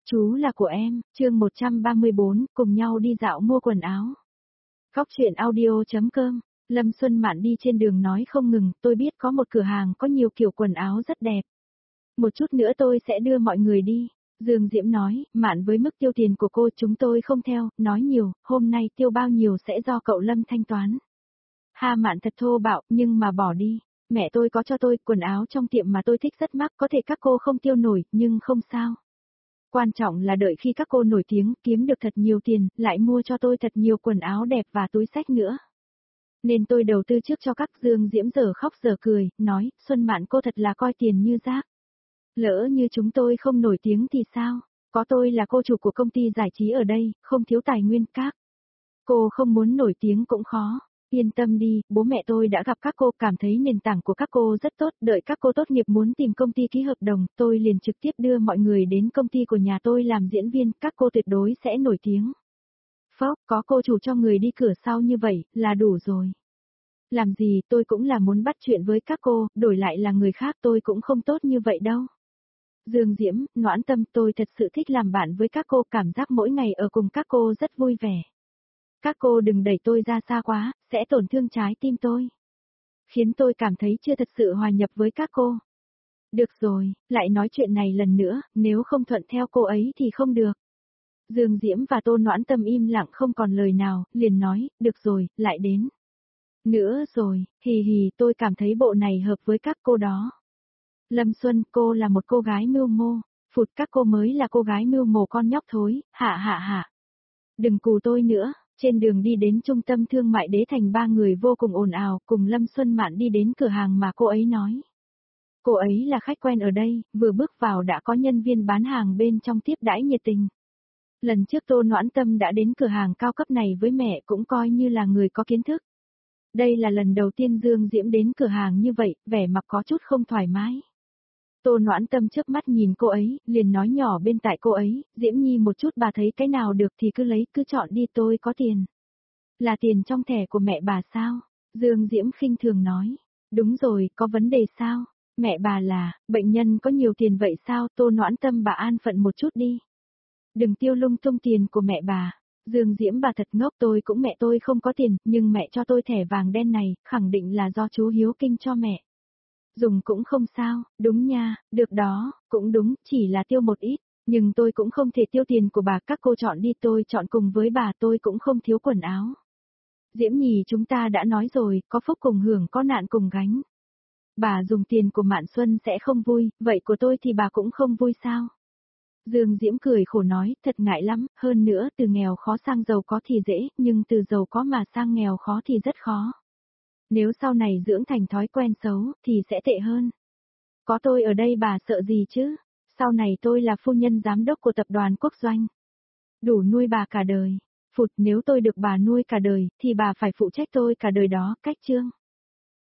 Chú là của em, chương 134, cùng nhau đi dạo mua quần áo. Góc truyện audio.com, Lâm Xuân Mạn đi trên đường nói không ngừng, tôi biết có một cửa hàng có nhiều kiểu quần áo rất đẹp. Một chút nữa tôi sẽ đưa mọi người đi. Dương Diễm nói, Mạn với mức tiêu tiền của cô chúng tôi không theo, nói nhiều, hôm nay tiêu bao nhiêu sẽ do cậu Lâm thanh toán. Ha Mạn thật thô bạo, nhưng mà bỏ đi. Mẹ tôi có cho tôi quần áo trong tiệm mà tôi thích rất mắc, có thể các cô không tiêu nổi, nhưng không sao. Quan trọng là đợi khi các cô nổi tiếng, kiếm được thật nhiều tiền, lại mua cho tôi thật nhiều quần áo đẹp và túi xách nữa. Nên tôi đầu tư trước cho các. Dương Diễm giờ khóc giờ cười, nói, Xuân Mạn cô thật là coi tiền như rác. Lỡ như chúng tôi không nổi tiếng thì sao? Có tôi là cô chủ của công ty giải trí ở đây, không thiếu tài nguyên các. Cô không muốn nổi tiếng cũng khó. Yên tâm đi, bố mẹ tôi đã gặp các cô, cảm thấy nền tảng của các cô rất tốt, đợi các cô tốt nghiệp muốn tìm công ty ký hợp đồng, tôi liền trực tiếp đưa mọi người đến công ty của nhà tôi làm diễn viên, các cô tuyệt đối sẽ nổi tiếng. Phốc, có cô chủ cho người đi cửa sau như vậy, là đủ rồi. Làm gì, tôi cũng là muốn bắt chuyện với các cô, đổi lại là người khác tôi cũng không tốt như vậy đâu. Dương Diễm, Noãn Tâm, tôi thật sự thích làm bạn với các cô, cảm giác mỗi ngày ở cùng các cô rất vui vẻ. Các cô đừng đẩy tôi ra xa quá, sẽ tổn thương trái tim tôi. Khiến tôi cảm thấy chưa thật sự hòa nhập với các cô. Được rồi, lại nói chuyện này lần nữa, nếu không thuận theo cô ấy thì không được. Dương Diễm và Tô Noãn Tâm im lặng không còn lời nào, liền nói, được rồi, lại đến. Nữa rồi, hì hì, tôi cảm thấy bộ này hợp với các cô đó. Lâm Xuân, cô là một cô gái mưu mô, phụt các cô mới là cô gái mưu mô con nhóc thối, hạ hạ hạ. Đừng cù tôi nữa. Trên đường đi đến trung tâm thương mại Đế Thành, ba người vô cùng ồn ào, cùng Lâm Xuân Mạn đi đến cửa hàng mà cô ấy nói. Cô ấy là khách quen ở đây, vừa bước vào đã có nhân viên bán hàng bên trong tiếp đãi nhiệt tình. Lần trước Tô Noãn Tâm đã đến cửa hàng cao cấp này với mẹ cũng coi như là người có kiến thức. Đây là lần đầu tiên Dương Diễm đến cửa hàng như vậy, vẻ mặt có chút không thoải mái. Tô Noãn Tâm chớp mắt nhìn cô ấy, liền nói nhỏ bên tai cô ấy, Diễm Nhi một chút bà thấy cái nào được thì cứ lấy, cứ chọn đi, tôi có tiền. Là tiền trong thẻ của mẹ bà sao? Dương Diễm khinh thường nói. Đúng rồi, có vấn đề sao? Mẹ bà là, bệnh nhân có nhiều tiền vậy sao? Tô Noãn Tâm bà an phận một chút đi. Đừng tiêu lung tung tiền của mẹ bà. Dương Diễm bà thật ngốc, tôi cũng mẹ tôi không có tiền, nhưng mẹ cho tôi thẻ vàng đen này, khẳng định là do chú Hiếu Kinh cho mẹ. Dùng cũng không sao, đúng nha, được đó, cũng đúng, chỉ là tiêu một ít, nhưng tôi cũng không thể tiêu tiền của bà, các cô chọn đi, tôi chọn cùng với bà, tôi cũng không thiếu quần áo. Diễm Nhì chúng ta đã nói rồi, có phúc cùng hưởng, có nạn cùng gánh. Bà dùng tiền của Mạn Xuân sẽ không vui, vậy của tôi thì bà cũng không vui sao? Dương Diễm cười khổ nói, thật ngại lắm, hơn nữa từ nghèo khó sang giàu có thì dễ, nhưng từ giàu có mà sang nghèo khó thì rất khó. Nếu sau này dưỡng thành thói quen xấu, thì sẽ tệ hơn. Có tôi ở đây bà sợ gì chứ? Sau này tôi là phu nhân giám đốc của tập đoàn Quốc Doanh. Đủ nuôi bà cả đời. Phụt, nếu tôi được bà nuôi cả đời, thì bà phải phụ trách tôi cả đời đó, cách chương.